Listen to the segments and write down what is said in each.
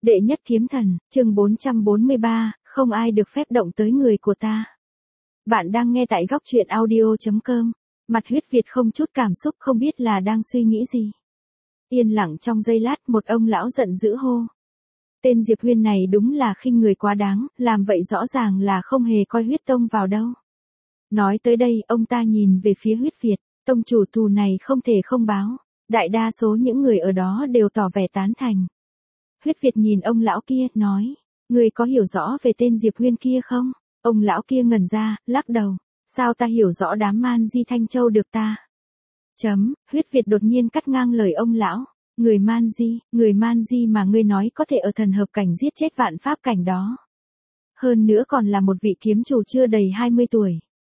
Đệ nhất kiếm thần, chương 443, không ai được phép động tới người của ta. Bạn đang nghe tại góc truyện audio.com. Mặt Huyết Việt không chút cảm xúc, không biết là đang suy nghĩ gì. Yên lặng trong giây lát, một ông lão giận dữ hô. Tên Diệp Huyên này đúng là khinh người quá đáng, làm vậy rõ ràng là không hề coi huyết tông vào đâu. Nói tới đây, ông ta nhìn về phía Huyết Việt, tông chủ thù này không thể không báo. Đại đa số những người ở đó đều tỏ vẻ tán thành. Huyết Việt nhìn ông lão kia, nói, người có hiểu rõ về tên Diệp Huyên kia không? Ông lão kia ngẩn ra, lắc đầu, sao ta hiểu rõ đám man di Thanh Châu được ta? Huyết Việt đột nhiên cắt ngang lời ông lão, người man di mà ngươi nói có thể ở thần hợp cảnh giết chết vạn pháp cảnh đó. Hơn nữa còn là một vị kiếm chủ chưa đầy 20 tuổi.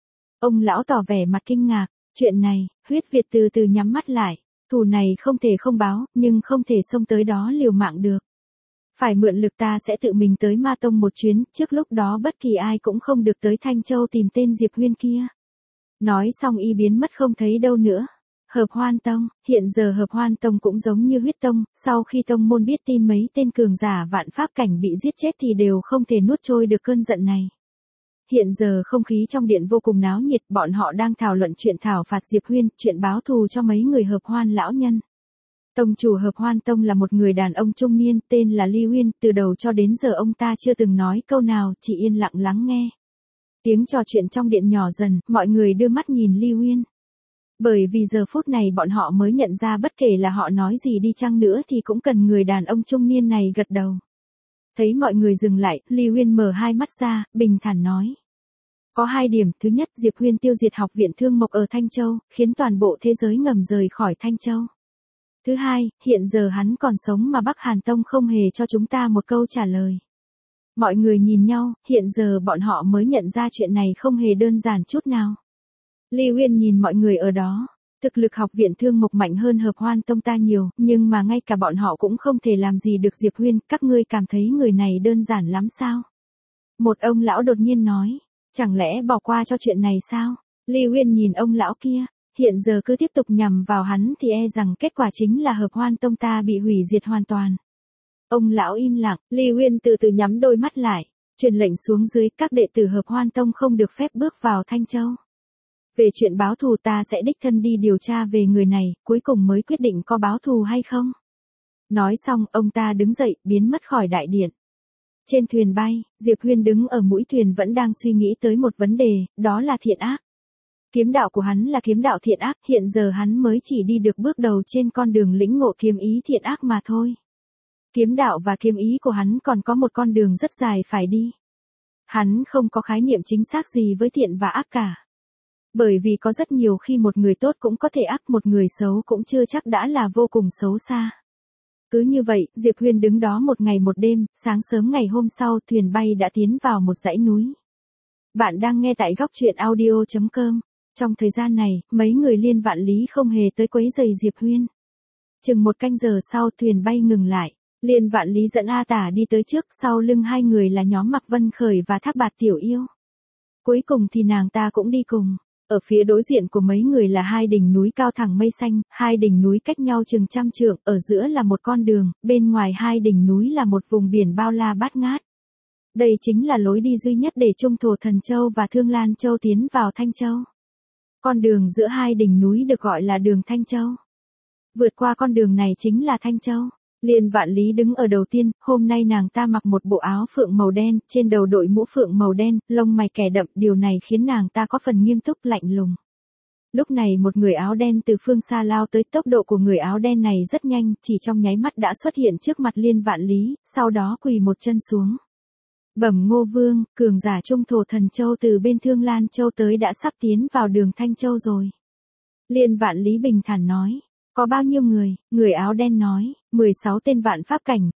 Ông lão tỏ vẻ mặt kinh ngạc, chuyện này, Huyết Việt từ từ nhắm mắt lại, thù này không thể không báo, nhưng không thể xông tới đó liều mạng được. Phải mượn lực ta sẽ tự mình tới Ma Tông một chuyến, trước lúc đó bất kỳ ai cũng không được tới Thanh Châu tìm tên Diệp Huyên kia. Nói xong y biến mất không thấy đâu nữa. Hợp Hoan Tông, hiện giờ Hợp Hoan Tông cũng giống như Huyết Tông, sau khi tông môn biết tin mấy tên cường giả vạn pháp cảnh bị giết chết thì đều không thể nuốt trôi được cơn giận này. Hiện giờ không khí trong điện vô cùng náo nhiệt, bọn họ đang thảo luận chuyện thảo phạt Diệp Huyên, chuyện báo thù cho mấy người Hợp Hoan lão nhân. Tông chủ Hợp Hoan Tông là một người đàn ông trung niên, tên là Ly Huyên, từ đầu cho đến giờ ông ta chưa từng nói câu nào, chỉ yên lặng lắng nghe. Tiếng trò chuyện trong điện nhỏ dần, mọi người đưa mắt nhìn Ly Huyên. Bởi vì giờ phút này bọn họ mới nhận ra bất kể là họ nói gì đi chăng nữa thì cũng cần người đàn ông trung niên này gật đầu. Thấy mọi người dừng lại, Ly Huyên mở hai mắt ra, bình thản nói. Có hai điểm, thứ nhất Diệp Huyên tiêu diệt học viện Thương Mộc ở Thanh Châu, khiến toàn bộ thế giới ngầm rời khỏi Thanh Châu. Thứ hai, hiện giờ hắn còn sống mà Bắc Hàn Tông không hề cho chúng ta một câu trả lời. Mọi người nhìn nhau, hiện giờ bọn họ mới nhận ra chuyện này không hề đơn giản chút nào. Ly Huyên nhìn mọi người ở đó, thực lực học viện Thương Mộc mạnh hơn Hợp Hoan Tông ta nhiều, nhưng mà ngay cả bọn họ cũng không thể làm gì được Diệp Huyên, các ngươi cảm thấy người này đơn giản lắm sao? Một ông lão đột nhiên nói, chẳng lẽ bỏ qua cho chuyện này sao? Ly Huyên nhìn ông lão kia. Hiện giờ cứ tiếp tục nhằm vào hắn thì e rằng kết quả chính là Hợp Hoan Tông ta bị hủy diệt hoàn toàn. Ông lão im lặng, Ly Huyên từ từ nhắm đôi mắt lại, truyền lệnh xuống dưới các đệ tử Hợp Hoan Tông không được phép bước vào Thanh Châu. Về chuyện báo thù ta sẽ đích thân đi điều tra về người này, cuối cùng mới quyết định có báo thù hay không. Nói xong, ông ta đứng dậy, biến mất khỏi đại điện. Trên thuyền bay, Diệp Huyên đứng ở mũi thuyền vẫn đang suy nghĩ tới một vấn đề, đó là thiện ác. Kiếm đạo của hắn là kiếm đạo thiện ác, hiện giờ hắn mới chỉ đi được bước đầu trên con đường lĩnh ngộ kiếm ý thiện ác mà thôi. Kiếm đạo và kiếm ý của hắn còn có một con đường rất dài phải đi. Hắn không có khái niệm chính xác gì với thiện và ác cả. Bởi vì có rất nhiều khi một người tốt cũng có thể ác, một người xấu cũng chưa chắc đã là vô cùng xấu xa. Cứ như vậy, Diệp Huyên đứng đó một ngày một đêm, sáng sớm ngày hôm sau thuyền bay đã tiến vào một dãy núi. Bạn đang nghe tại góc truyện audio.com. Trong thời gian này, mấy người Liên Vạn Lý không hề tới quấy rầy Diệp Huyên. Chừng một canh giờ sau thuyền bay ngừng lại, Liên Vạn Lý dẫn A Tả đi tới trước, sau lưng hai người là nhóm Mạc Vân Khởi và Thác Bạt Tiểu Yêu. Cuối cùng thì nàng ta cũng đi cùng. Ở phía đối diện của mấy người là hai đỉnh núi cao thẳng mây xanh, hai đỉnh núi cách nhau chừng 100 trượng, ở giữa là một con đường, bên ngoài hai đỉnh núi là một vùng biển bao la bát ngát. Đây chính là lối đi duy nhất để Trung Thổ Thần Châu và Thương Lan Châu tiến vào Thanh Châu. Con đường giữa hai đỉnh núi được gọi là đường Thanh Châu. Vượt qua con đường này chính là Thanh Châu. Liên Vạn Lý đứng ở đầu tiên, hôm nay nàng ta mặc một bộ áo phượng màu đen, trên đầu đội mũ phượng màu đen, lông mày kẻ đậm, điều này khiến nàng ta có phần nghiêm túc lạnh lùng. Lúc này một người áo đen từ phương xa lao tới, tốc độ của người áo đen này rất nhanh, chỉ trong nháy mắt đã xuất hiện trước mặt Liên Vạn Lý, sau đó quỳ một chân xuống. Bẩm Ngô Vương, cường giả Trung Thổ Thần Châu từ bên Thương Lan Châu tới đã sắp tiến vào đường Thanh Châu rồi. Liên Vạn Lý bình thản nói, có bao nhiêu người? Người áo đen nói, 16 tên vạn pháp cảnh,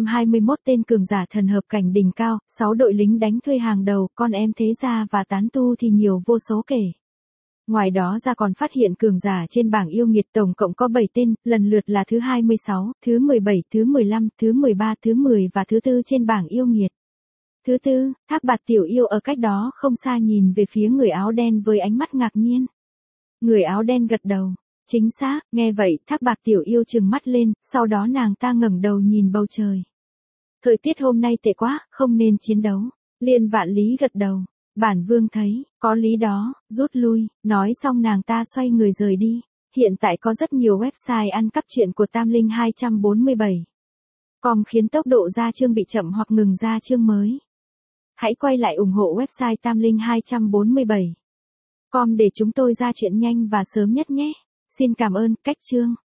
321 tên cường giả thần hợp cảnh đỉnh cao, 6 đội lính đánh thuê hàng đầu, con em thế gia và tán tu thì nhiều vô số kể. Ngoài đó ra còn phát hiện cường giả trên bảng yêu nghiệt tổng cộng có 7 tên, lần lượt là thứ 26, thứ 17, thứ 15, thứ 13, thứ 10 và thứ 4 trên bảng yêu nghiệt. Thứ tư, Thác Bạt Tiểu Yêu ở cách đó không xa nhìn về phía người áo đen với ánh mắt ngạc nhiên. Người áo đen gật đầu. Chính xác, nghe vậy, Thác Bạt Tiểu Yêu trừng mắt lên, sau đó nàng ta ngẩng đầu nhìn bầu trời. Thời tiết hôm nay tệ quá, không nên chiến đấu. Liên Vạn Lý gật đầu. Bản Vương thấy, có lý đó, rút lui, nói xong nàng ta xoay người rời đi. Hiện tại có rất nhiều website ăn cắp truyện của Tam Linh 247. Com khiến tốc độ ra chương bị chậm hoặc ngừng ra chương mới. Hãy quay lại ủng hộ website Tam Linh 247. Com để chúng tôi ra chuyện nhanh và sớm nhất nhé. Xin cảm ơn, cách chương.